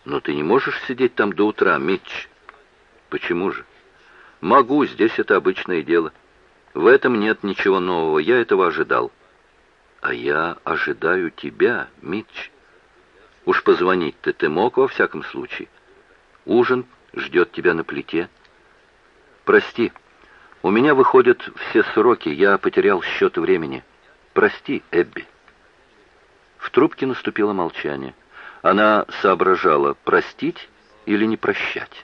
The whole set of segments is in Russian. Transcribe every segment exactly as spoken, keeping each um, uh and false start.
Но ты не можешь сидеть там до утра, Митч. Почему же? Могу, здесь это обычное дело. В этом нет ничего нового, я этого ожидал. А я ожидаю тебя, Митч. Уж позвонить-то ты мог во всяком случае. Ужин ждет тебя на плите. Прости, у меня выходят все сроки, я потерял счет времени. Прости, Эбби. В трубке наступило молчание. Она соображала, простить или не прощать.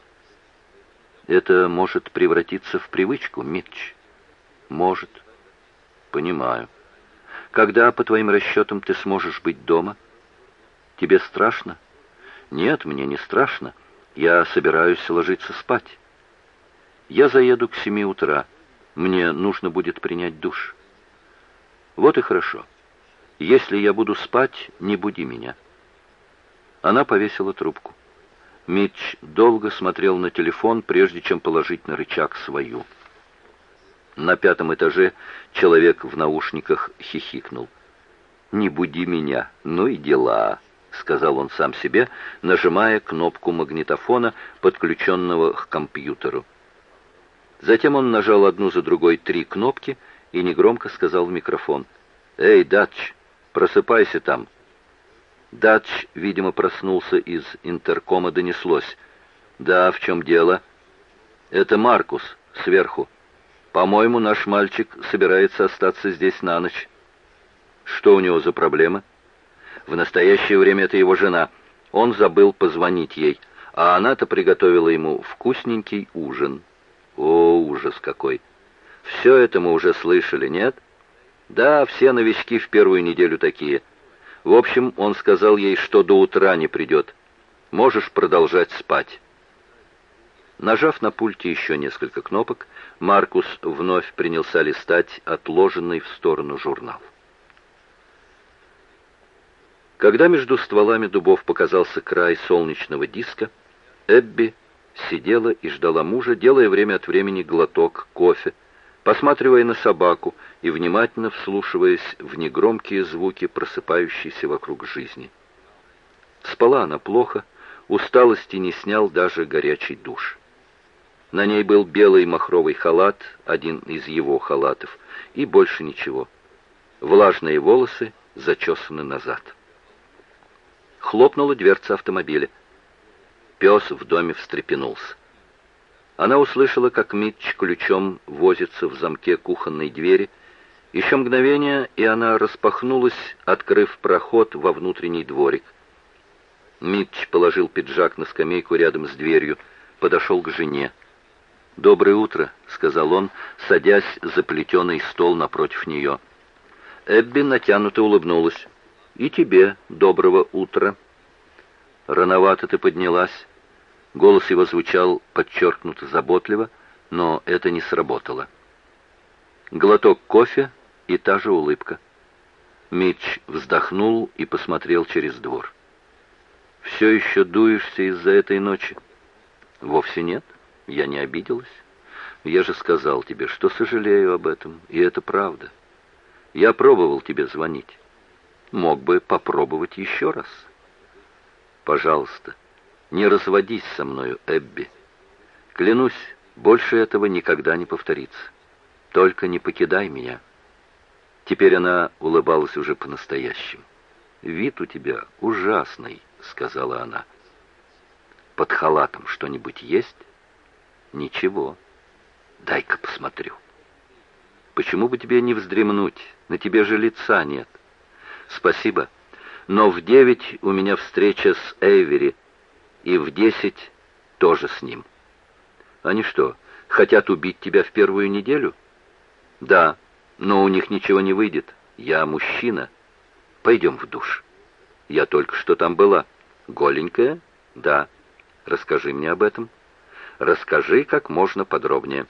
Это может превратиться в привычку, Митч. Может. Понимаю. Когда, по твоим расчетам, ты сможешь быть дома? Тебе страшно? Нет, мне не страшно. Я собираюсь ложиться спать. Я заеду к семи утра. Мне нужно будет принять душ. Вот и хорошо. Если я буду спать, не буди меня. Она повесила трубку. Митч долго смотрел на телефон, прежде чем положить на рычаг свою. На пятом этаже человек в наушниках хихикнул. «Не буди меня, ну и дела», — сказал он сам себе, нажимая кнопку магнитофона, подключенного к компьютеру. Затем он нажал одну за другой три кнопки и негромко сказал в микрофон: «Эй, Датч, просыпайся там». Датч, видимо, проснулся, из интеркома донеслось: «Да, в чем дело?» «Это Маркус, сверху. По-моему, наш мальчик собирается остаться здесь на ночь». «Что у него за проблема?» «В настоящее время это его жена. Он забыл позвонить ей, а она-то приготовила ему вкусненький ужин». «О, ужас какой! Все это мы уже слышали, нет?» «Да, все новички в первую неделю такие. В общем, он сказал ей, что до утра не придет. Можешь продолжать спать». Нажав на пульте еще несколько кнопок, Маркус вновь принялся листать отложенный в сторону журнал. Когда между стволами дубов показался край солнечного диска, Эбби сидела и ждала мужа, делая время от времени глоток кофе, посматривая на собаку и внимательно вслушиваясь в негромкие звуки просыпающейся вокруг жизни. Спала она плохо, усталости не снял даже горячий душ. На ней был белый махровый халат, один из его халатов, и больше ничего. Влажные волосы зачесаны назад. Хлопнула дверца автомобиля. Пес в доме встрепенулся. Она услышала, как Митч ключом возится в замке кухонной двери. Еще мгновение, и она распахнулась, открыв проход во внутренний дворик. Митч положил пиджак на скамейку рядом с дверью, подошел к жене. «Доброе утро», — сказал он, садясь за плетеный стол напротив нее. Эбби натянуто улыбнулась. «И тебе доброго утра». «Рановато ты поднялась». Голос его звучал подчеркнуто заботливо, но это не сработало. Глоток кофе и та же улыбка. Митч вздохнул и посмотрел через двор. «Все еще дуешься из-за этой ночи?» «Вовсе нет. Я не обиделась. Я же сказал тебе, что сожалею об этом, и это правда. Я пробовал тебе звонить. Мог бы попробовать еще раз. Пожалуйста, не разводись со мною, Эбби. Клянусь, больше этого никогда не повторится. Только не покидай меня». Теперь она улыбалась уже по-настоящему. «Вид у тебя ужасный», — сказала она. «Под халатом что-нибудь есть?» «Ничего. Дай-ка посмотрю». «Почему бы тебе не вздремнуть? На тебе же лица нет». «Спасибо. Но в девять у меня встреча с Эйвери, и в десять тоже с ним». «Они что, хотят убить тебя в первую неделю?» «Да, но у них ничего не выйдет. Я мужчина. Пойдем в душ». «Я только что там была». «Голенькая?» «Да». «Расскажи мне об этом». «Расскажи как можно подробнее».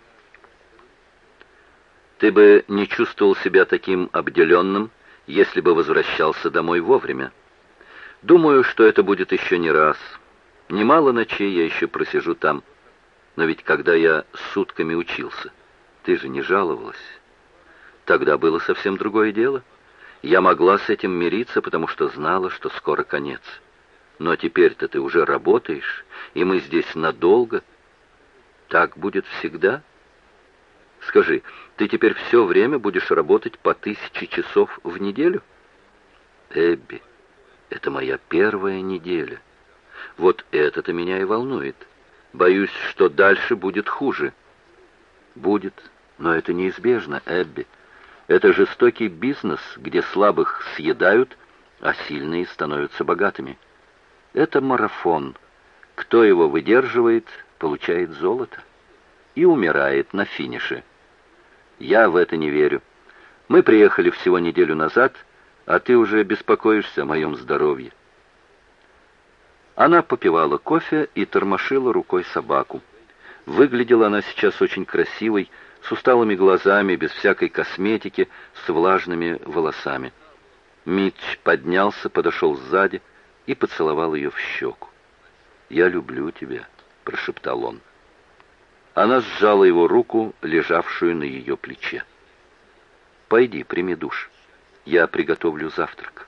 «Ты бы не чувствовал себя таким обделенным, если бы возвращался домой вовремя. Думаю, что это будет еще не раз. Немало ночей я еще просижу там. Но ведь когда я сутками учился, ты же не жаловалась. Тогда было совсем другое дело. Я могла с этим мириться, потому что знала, что скоро конец. Но теперь-то ты уже работаешь, и мы здесь надолго. Так будет всегда? Скажи, ты теперь все время будешь работать по тысяче часов в неделю? Эбби, это моя первая неделя. Вот это-то меня и волнует. Боюсь, что дальше будет хуже. Будет, но это неизбежно, Эбби. Это жестокий бизнес, где слабых съедают, а сильные становятся богатыми. Это марафон. Кто его выдерживает, получает золото и умирает на финише. Я в это не верю. Мы приехали всего неделю назад, а ты уже беспокоишься о моем здоровье. Она попивала кофе и тормошила рукой собаку. Выглядела она сейчас очень красивой, с усталыми глазами, без всякой косметики, с влажными волосами. Митч поднялся, подошел сзади и поцеловал ее в щеку. «Я люблю тебя», — прошептал он. Она сжала его руку, лежавшую на ее плече. «Пойди, прими душ. Я приготовлю завтрак».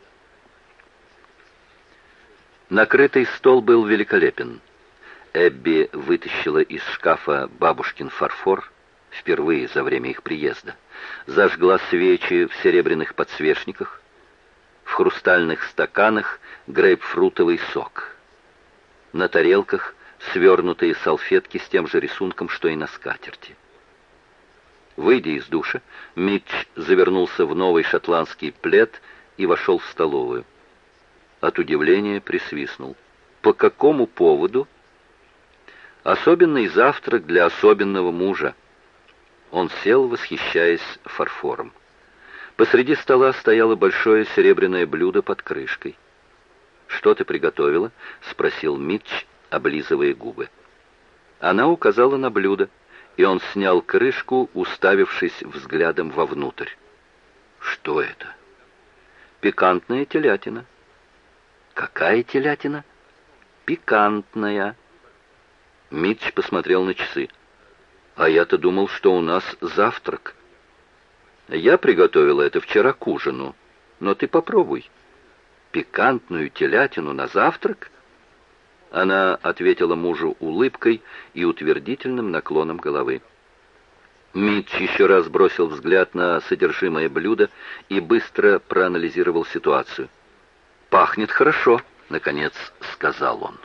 Накрытый стол был великолепен. Эбби вытащила из шкафа бабушкин фарфор, впервые за время их приезда, зажгла свечи в серебряных подсвечниках, в хрустальных стаканах грейпфрутовый сок. На тарелках свернутые салфетки с тем же рисунком, что и на скатерти. Выйдя из душа, Митч завернулся в новый шотландский плед и вошел в столовую. От удивления присвистнул. По какому поводу? Особенный завтрак для особенного мужа. Он сел, восхищаясь фарфором. Посреди стола стояло большое серебряное блюдо под крышкой. «Что ты приготовила?» — спросил Митч, облизывая губы. Она указала на блюдо, и он снял крышку, уставившись взглядом вовнутрь. «Что это?» «Пикантная телятина». «Какая телятина?» «Пикантная». Митч посмотрел на часы. «А я-то думал, что у нас завтрак». «Я приготовила это вчера к ужину, но ты попробуй». «Пикантную телятину на завтрак?» Она ответила мужу улыбкой и утвердительным наклоном головы. Митч еще раз бросил взгляд на содержимое блюда и быстро проанализировал ситуацию. «Пахнет хорошо», — наконец сказал он.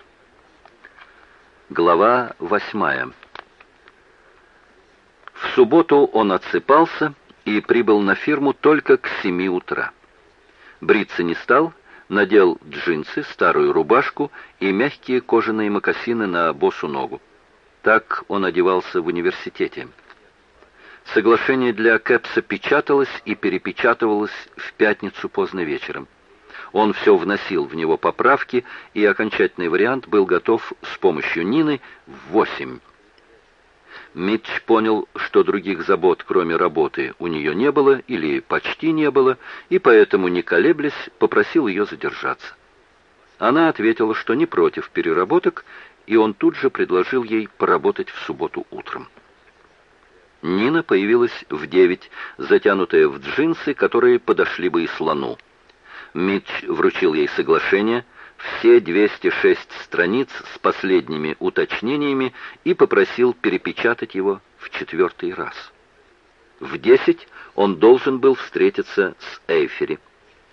Глава восьмая. В субботу он отсыпался и прибыл на фирму только к семи утра. Бриться не стал, надел джинсы, старую рубашку и мягкие кожаные мокасины на босу ногу. Так он одевался в университете. Соглашение для Кэпса печаталось и перепечатывалось в пятницу поздно вечером. Он все вносил в него поправки, и окончательный вариант был готов с помощью Нины в восемь. Митч понял, что других забот, кроме работы, у нее не было или почти не было, и поэтому, не колеблясь, попросил ее задержаться. Она ответила, что не против переработок, и он тут же предложил ей поработать в субботу утром. Нина появилась в девять, затянутая в джинсы, которые подошли бы и слону. Митч вручил ей соглашение, все двести шесть страниц с последними уточнениями и попросил перепечатать его в четвертый раз. В десять он должен был встретиться с Эйфери.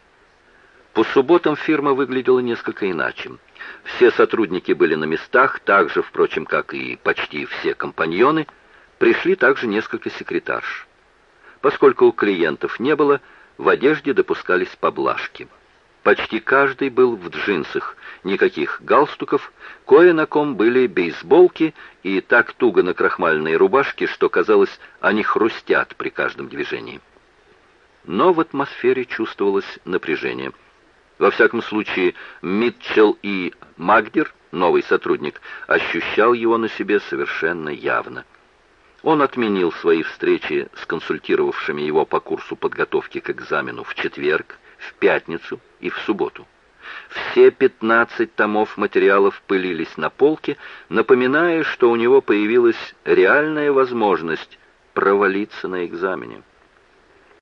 По субботам фирма выглядела несколько иначе. Все сотрудники были на местах, так же, впрочем, как и почти все компаньоны. Пришли также несколько секретарш. Поскольку клиентов не было, в одежде допускались поблажки. Почти каждый был в джинсах, никаких галстуков, кое на ком были бейсболки и так туго накрахмаленные рубашки, что, казалось, они хрустят при каждом движении. Но в атмосфере чувствовалось напряжение. Во всяком случае, Митчелл и Магдер, новый сотрудник, ощущал его на себе совершенно явно. Он отменил свои встречи с консультировавшими его по курсу подготовки к экзамену в четверг, в пятницу и в субботу. Все пятнадцать томов материалов пылились на полке, напоминая, что у него появилась реальная возможность провалиться на экзамене.